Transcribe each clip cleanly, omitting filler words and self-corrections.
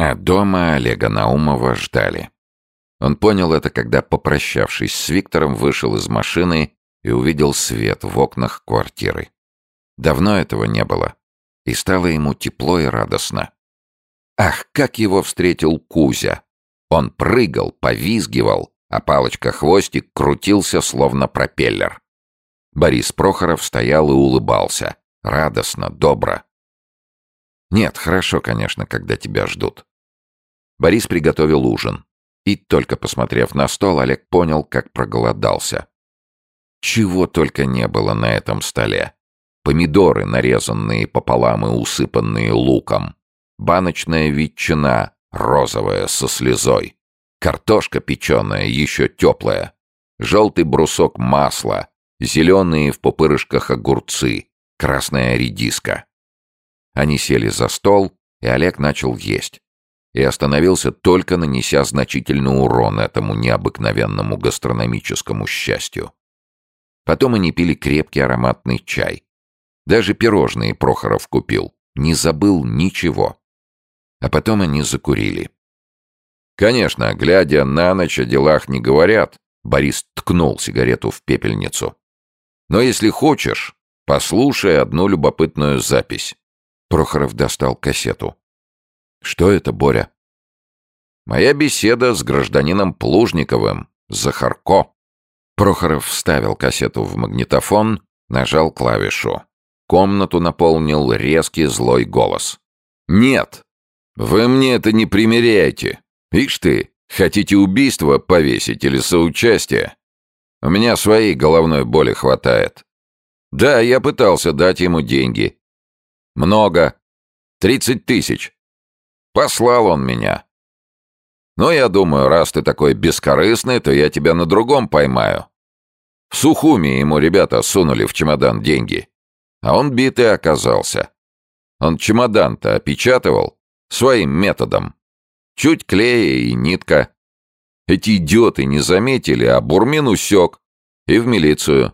А дома Олега Наумова ждали. Он понял это, когда, попрощавшись с Виктором, вышел из машины и увидел свет в окнах квартиры. Давно этого не было, и стало ему тепло и радостно. Ах, как его встретил Кузя! Он прыгал, повизгивал, а палочка-хвостик крутился, словно пропеллер. Борис Прохоров стоял и улыбался. Радостно, добро. Нет, хорошо, конечно, когда тебя ждут. Борис приготовил ужин. И только посмотрев на стол, Олег понял, как проголодался. Чего только не было на этом столе. Помидоры, нарезанные пополам и усыпанные луком. Баночная ветчина, розовая, со слезой. Картошка печеная, еще теплая. Желтый брусок масла. Зеленые в пупырышках огурцы. Красная редиска. Они сели за стол, и Олег начал есть. И остановился, только нанеся значительный урон этому необыкновенному гастрономическому счастью. Потом они пили крепкий ароматный чай. Даже пирожные Прохоров купил. Не забыл ничего. А потом они закурили. Конечно, глядя на ночь, о делах не говорят. Борис ткнул сигарету в пепельницу. Но если хочешь, послушай одну любопытную запись. Прохоров достал кассету. «Что это, Боря?» «Моя беседа с гражданином Плужниковым, Захарко». Прохоров вставил кассету в магнитофон, нажал клавишу. Комнату наполнил резкий злой голос. «Нет, вы мне это не примеряете. Ишь ты, хотите убийство повесить или соучастие? У меня своей головной боли хватает. Да, я пытался дать ему деньги. Много. 30 тысяч. Послал он меня. Но я думаю, раз ты такой бескорыстный, то я тебя на другом поймаю. В Сухуми ему ребята сунули в чемодан деньги. А он битый оказался. Он чемодан-то опечатывал своим методом. Чуть клея и нитка. Эти идиоты не заметили, а Бурмин усек. И в милицию.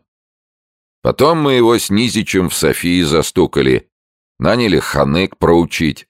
Потом мы его с Низичем в Софии застукали. Наняли ханык проучить.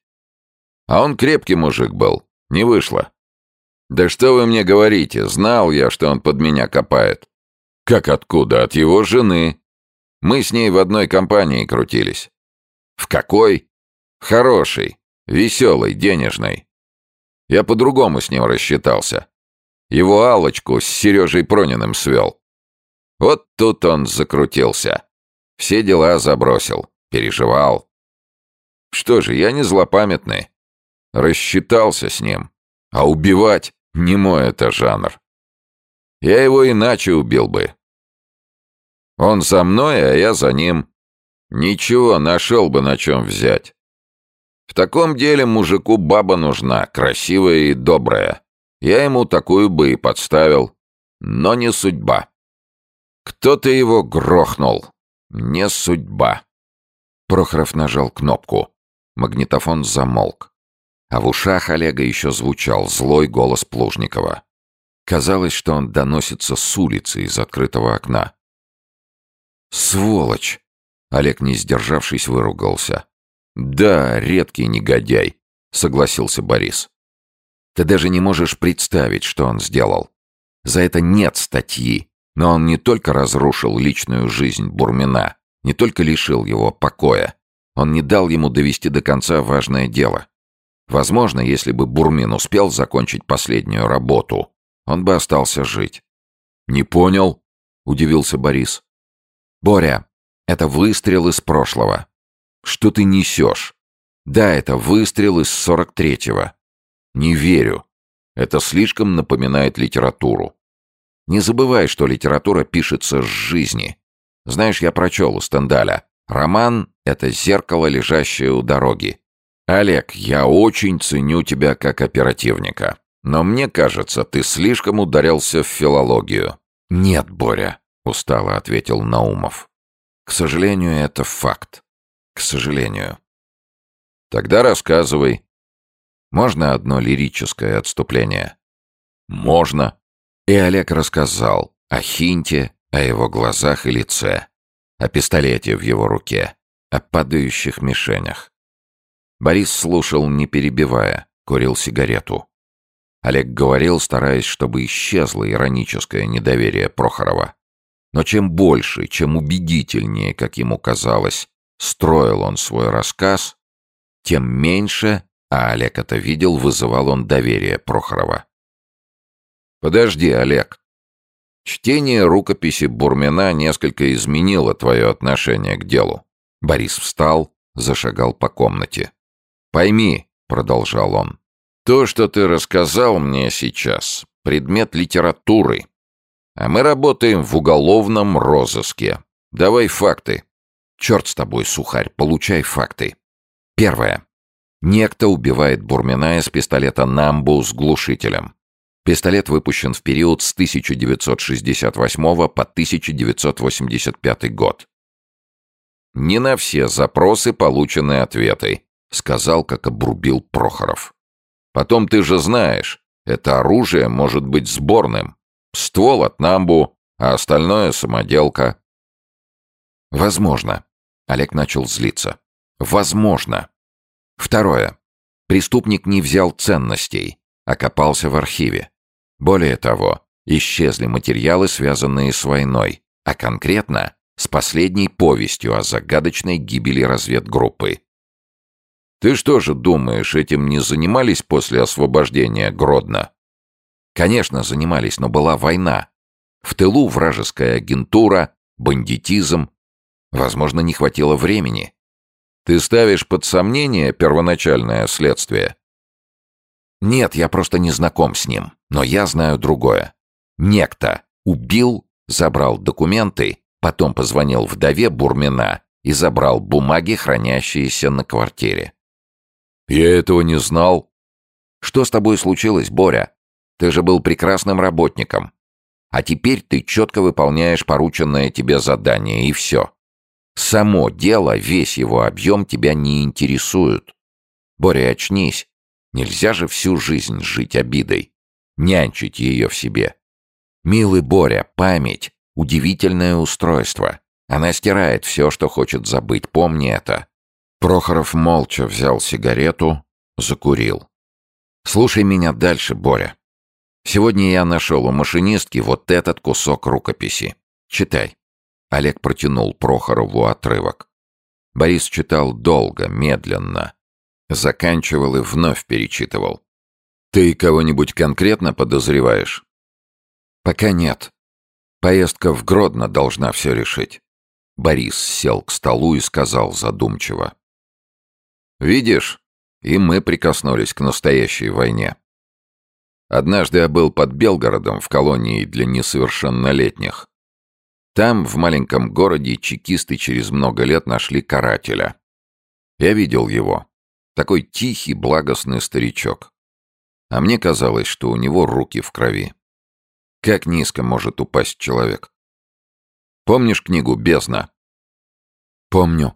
А он крепкий мужик был. Не вышло. Да что вы мне говорите, знал я, что он под меня копает. Как откуда? От его жены. Мы с ней в одной компании крутились. В какой? Хорошей, веселой, денежной. Я по-другому с ним рассчитался. Его Аллочку с Сережей Прониным свел. Вот тут он закрутился. Все дела забросил, переживал. Что же, я не злопамятный. Рассчитался с ним. А убивать не мой это жанр. Я его иначе убил бы. Он за мной, а я за ним. Ничего, нашел бы на чем взять. В таком деле мужику баба нужна, красивая и добрая. Я ему такую бы и подставил. Но не судьба. Кто-то его грохнул. Не судьба. Прохоров нажал кнопку. Магнитофон замолк. А в ушах Олега еще звучал злой голос Плужникова. Казалось, что он доносится с улицы из открытого окна. «Сволочь!» — Олег, не сдержавшись, выругался. «Да, редкий негодяй», — согласился Борис. «Ты даже не можешь представить, что он сделал. За это нет статьи, но он не только разрушил личную жизнь Бурмина, не только лишил его покоя, он не дал ему довести до конца важное дело. Возможно, если бы Бурмин успел закончить последнюю работу, он бы остался жить». «Не понял?» — удивился Борис. «Боря, это выстрел из прошлого. Что ты несешь? Да, это выстрел из 43-го. Не верю. Это слишком напоминает литературу. Не забывай, что литература пишется с жизни. Знаешь, я прочел у Стендаля. Роман — это зеркало, лежащее у дороги. Олег, я очень ценю тебя как оперативника. Но мне кажется, ты слишком ударился в филологию». «Нет, Боря», — устало ответил Наумов. «К сожалению, это факт. К сожалению». «Тогда рассказывай. Можно одно лирическое отступление?» «Можно». И Олег рассказал о Хинте, о его глазах и лице, о пистолете в его руке, о падающих мишенях. Борис слушал, не перебивая. курил сигарету. Олег говорил, стараясь, чтобы исчезло ироническое недоверие Прохорова. Но чем больше, чем убедительнее, как ему казалось, строил он свой рассказ, тем меньше, а Олег это видел, вызывал он доверие Прохорова. «Подожди, Олег. Чтение рукописи Бурмина несколько изменило твое отношение к делу». Борис встал, зашагал по комнате. «Пойми», — продолжал он, — «то, что ты рассказал мне сейчас, предмет литературы, а мы работаем в уголовном розыске. Давай факты». «Черт с тобой, сухарь, получай факты». Первое. Некто убивает Бурмина из пистолета «Намбу» с глушителем. Пистолет выпущен в период с 1968 по 1985 год. «Не на все запросы получены ответы», — сказал, как обрубил Прохоров. «Потом ты же знаешь, это оружие может быть сборным. Ствол от «Намбу», а остальное — самоделка». «Возможно». Олег начал злиться. «Возможно». Второе. Преступник не взял ценностей, а копался в архиве. Более того, исчезли материалы, связанные с войной, а конкретно с последней повестью о загадочной гибели разведгруппы. Ты что же думаешь, этим не занимались после освобождения Гродно? Конечно, занимались, но была война. В тылу вражеская агентура, бандитизм. Возможно, не хватило времени. Ты ставишь под сомнение первоначальное следствие? Нет, я просто не знаком с ним, но я знаю другое. Некто убил, забрал документы, потом позвонил вдове Бурмина и забрал бумаги, хранящиеся на квартире. Я этого не знал. Что с тобой случилось, Боря? Ты же был прекрасным работником. А теперь ты четко выполняешь порученное тебе задание, и все. Само дело, весь его объем тебя не интересует. Боря, очнись. Нельзя же всю жизнь жить обидой, нянчить ее в себе. Милый Боря, память — удивительное устройство. Она стирает все, что хочет забыть, помни это. Прохоров молча взял сигарету, закурил. Слушай меня дальше, Боря. Сегодня я нашел у машинистки вот этот кусок рукописи. Читай. Олег протянул Прохорову отрывок. Борис читал долго, медленно. Заканчивал и вновь перечитывал. «Ты кого-нибудь конкретно подозреваешь?» «Пока нет. Поездка в Гродно должна все решить». Борис сел к столу и сказал задумчиво. «Видишь, и мы прикоснулись к настоящей войне. Однажды я был под Белгородом в колонии для несовершеннолетних. Там, в маленьком городе, чекисты через много лет нашли карателя. Я видел его. Такой тихий, благостный старичок. А мне казалось, что у него руки в крови. Как низко может упасть человек? Помнишь книгу «Бездна»? Помню.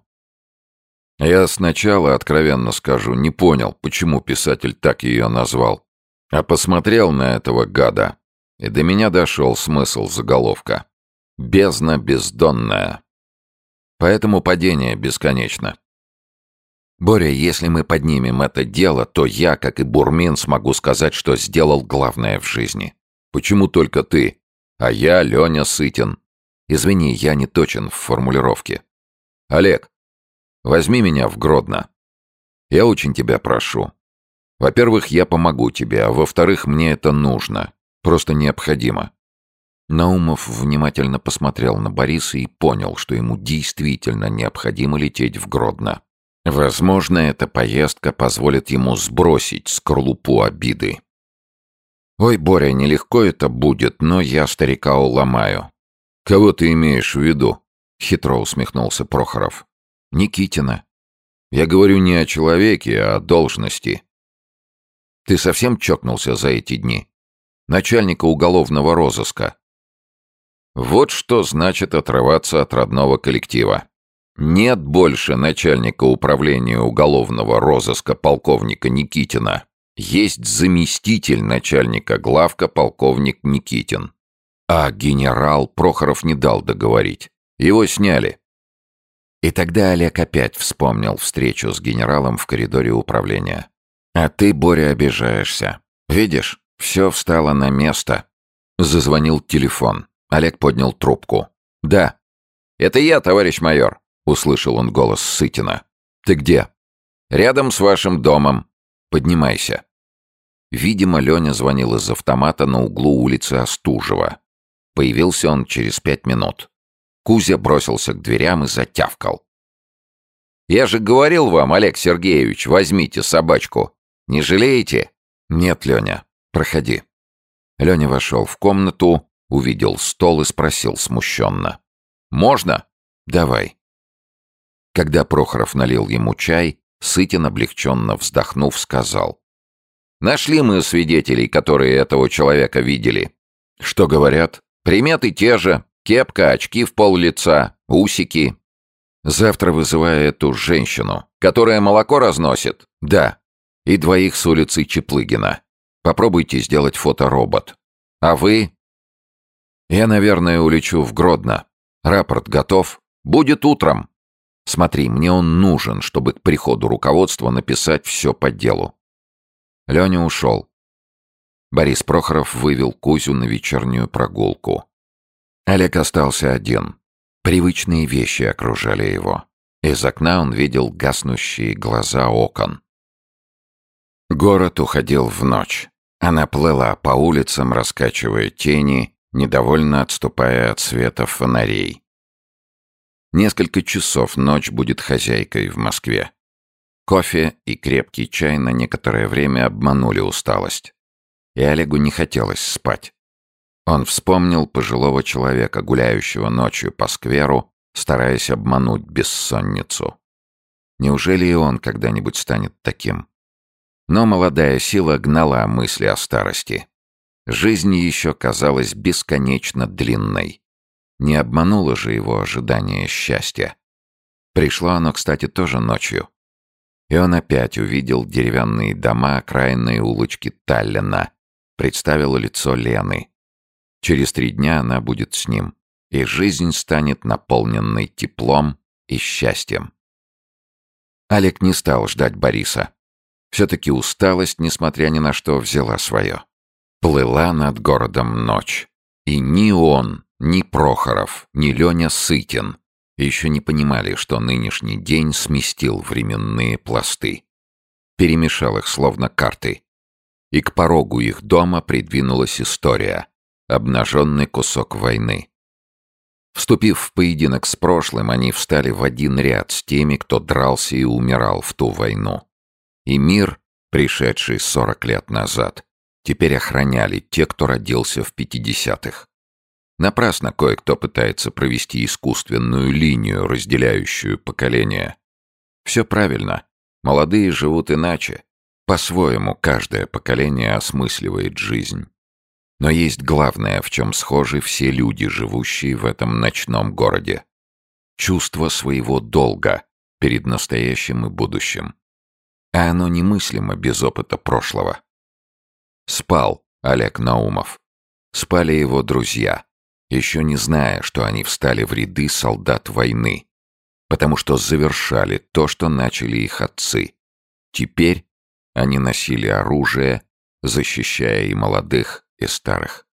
Я сначала, откровенно скажу, не понял, почему писатель так ее назвал. А посмотрел на этого гада, и до меня дошел смысл заголовка. «Бездна бездонная». Поэтому падение бесконечно. Боря, если мы поднимем это дело, то я, как и Бурмин, смогу сказать, что сделал главное в жизни. Почему только ты? А я, Леня Сытин. Извини, я не точен в формулировке. Олег, возьми меня в Гродно. Я очень тебя прошу. Во-первых, я помогу тебе, а во-вторых, мне это нужно. Просто необходимо. Наумов внимательно посмотрел на Бориса и понял, что ему действительно необходимо лететь в Гродно. Возможно, эта поездка позволит ему сбросить скорлупу обиды. «Ой, Боря, нелегко это будет, но я старика уломаю». «Кого ты имеешь в виду?» — хитро усмехнулся Прохоров. «Никитина. Я говорю не о человеке, а о должности. Ты совсем чокнулся за эти дни? Начальника уголовного розыска». Вот что значит отрываться от родного коллектива. Нет больше начальника управления уголовного розыска полковника Никитина. Есть заместитель начальника главка полковник Никитин. А генерал Прохоров не дал договорить. Его сняли. И тогда Олег опять вспомнил встречу с генералом в коридоре управления. А ты, Боря, обижаешься. Видишь, все встало на место. Зазвонил телефон. Олег поднял трубку. «Да». «Это я, товарищ майор», — услышал он голос Сытина. «Ты где?» «Рядом с вашим домом. Поднимайся». Видимо, Леня звонил из автомата на углу улицы Остужева. Появился он через 5 минут. Кузя бросился к дверям и затявкал. «Я же говорил вам, Олег Сергеевич, возьмите собачку. Не жалеете?» «Нет, Леня, проходи». Леня вошел в комнату, увидел стол и спросил смущенно. «Можно?» «Давай». Когда Прохоров налил ему чай, Сытин, облегченно вздохнув, сказал. «Нашли мы свидетелей, которые этого человека видели». «Что говорят?» «Приметы те же. Кепка, очки в пол-лица, усики». «Завтра вызываю эту женщину, которая молоко разносит?» «Да. И 2 с улицы Чеплыгина. Попробуйте сделать фоторобот. А вы?» «Я, наверное, улечу в Гродно. Рапорт готов. Будет утром. Смотри, мне он нужен, чтобы к приходу руководства написать все по делу». Леня ушел. Борис Прохоров вывел Кузю на вечернюю прогулку. Олег остался один. Привычные вещи окружали его. Из окна он видел гаснущие глаза окон. Город уходил в ночь. Она плыла по улицам, раскачивая тени, недовольно отступая от света фонарей. Несколько часов ночь будет хозяйкой в Москве. Кофе и крепкий чай на некоторое время обманули усталость. И Олегу не хотелось спать. Он вспомнил пожилого человека, гуляющего ночью по скверу, стараясь обмануть бессонницу. Неужели и он когда-нибудь станет таким? Но молодая сила гнала мысли о старости. Жизнь еще казалась бесконечно длинной. Не обмануло же его ожидание счастья. Пришло оно, кстати, тоже ночью. И он опять увидел деревянные дома окраинной улочки Таллина, представил лицо Лены. Через 3 дня она будет с ним, и жизнь станет наполненной теплом и счастьем. Олег не стал ждать Бориса. Все-таки усталость, несмотря ни на что, взяла свое. Плыла над городом ночь. И ни он, ни Прохоров, ни Леня Сытин еще не понимали, что нынешний день сместил временные пласты. Перемешал их словно карты. И к порогу их дома придвинулась история. Обнаженный кусок войны. Вступив в поединок с прошлым, они встали в один ряд с теми, кто дрался и умирал в ту войну. И мир, пришедший 40 лет назад, теперь охраняли те, кто родился в 50-х. Напрасно кое-кто пытается провести искусственную линию, разделяющую поколения. Все правильно. Молодые живут иначе. По-своему каждое поколение осмысливает жизнь. Но есть главное, в чем схожи все люди, живущие в этом ночном городе. Чувство своего долга перед настоящим и будущим. А оно немыслимо без опыта прошлого. Спал Олег Наумов. Спали его друзья, еще не зная, что они встали в ряды солдат войны, потому что завершали то, что начали их отцы. Теперь они носили оружие, защищая и молодых, и старых.